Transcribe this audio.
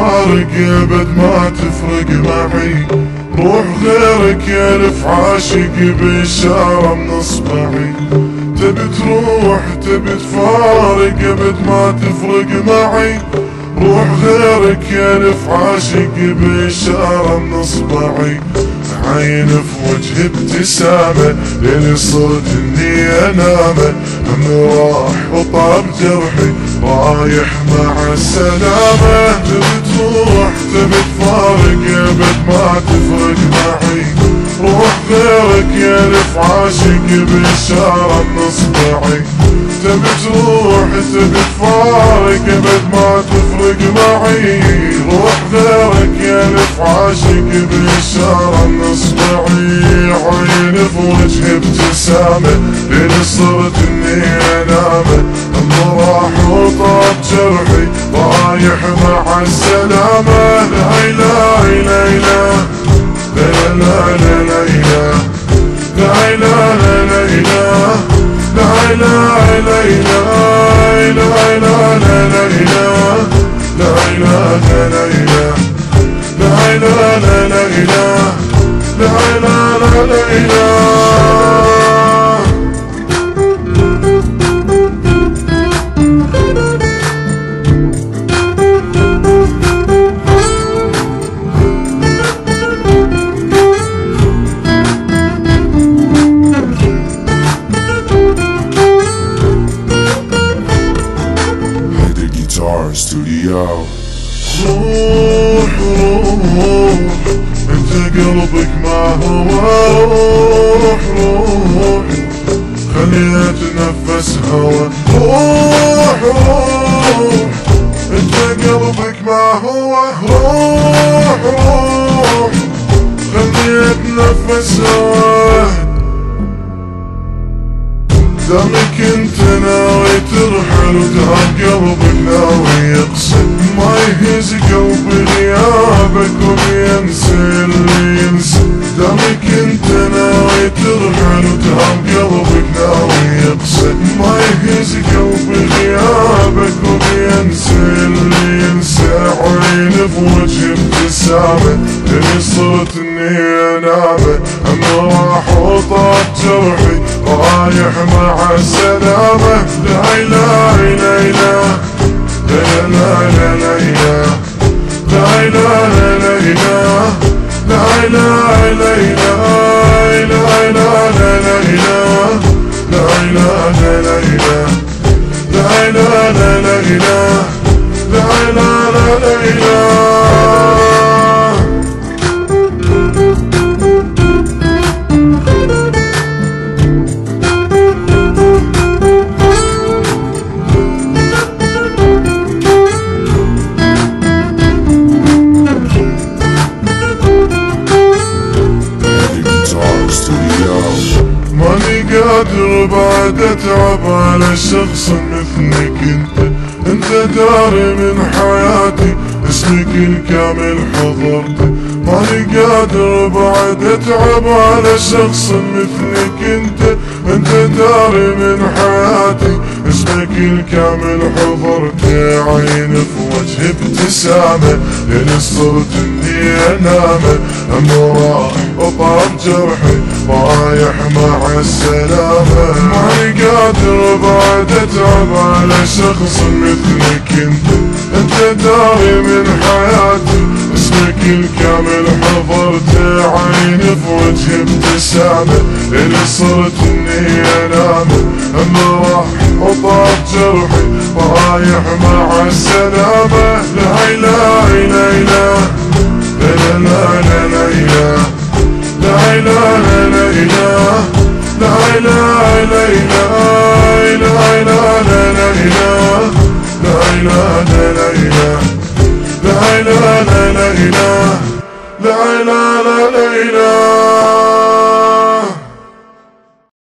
تفارق ابد ما تفرق معي، روح غيرك يلف عاشق بإشارة من اصبعي. تبي تروح تبي تفارق ابد ما تفرق معي، روح غيرك يلف عاشق بإشارة من اصبعي. عين في وجه ابتسامة لين صرت اني انامه، هم راح وطاب جرحي رايح مع السلامة. تبي تروح تبي تفارق ابد ما تفرق معي، روح غيرك يلف عاشق بإشارة من اصبعي. تبي تروح تبي تفارق ابد ما تفرق معي، روح غيرك يلف عاشق بإشارة من اصبعي. عين في وجه ابتسامة لين صرت اني انامه، هم راح وطاب جرحي رايح مع السلامة. لا اله الا الله، لا لا لا لا اله، لا اله لا اله، لا اله الا الله، لا اله لا اله، لا اله لا اله، لا اله لا اله، لا اله لا اله. ستوديو. روح روح انت قلبك ما هو، روح روح خليها تنفس هوا. روح روح انت قلبك ما هو، روح روح خليها تنفس هوا. دامك انت ناوي ترحل وتهاب قلبك ناوي يقصد، ما يهز قلبي غيابك وبينسى اللي ينسى. دامك انت ناوي ترحل وتهاب قلبك ناوي يقصد، ما يهز قلبي غيابك وبينسى اللي ينسى. عين في وجه ابتسامة لين صرت اني انامه، هم راح وطاب جرحي رايح مع السلامة. لا اله الا الله، لا لا لا لا اله، لا اله لا اله، لا اله الا الله، لا اله لا اله، لا اله لا اله، لا اله لا اله، لا اله لا اله. ماني قادر بعد اتعب على شخص مثلك انت داري من حياتي اسمك الكامل حضرته. ماني قادر بعد اتعب على شخص مثلك انت داري من حياتي اسمك الكامل حضرته. عين في وجه ابتسامة لين صرت اني انامه، هم راح وطاب جرحي رايح مع السلامة. ماني قادر بعد اتعب على شخص مثلك انت داري من حياتي اسمك الكامل حضرته. عين في وجه ابتسامة لين صرت اني انامه، هم راح وطاب جرحي رايح مع السلامة. لا اله الا الله، لا لا لا لا اله، لا اله لا اله، لا اله لا اله، لا اله لا اله، لا اله لا اله، لا اله لا اله، لا اله لا اله.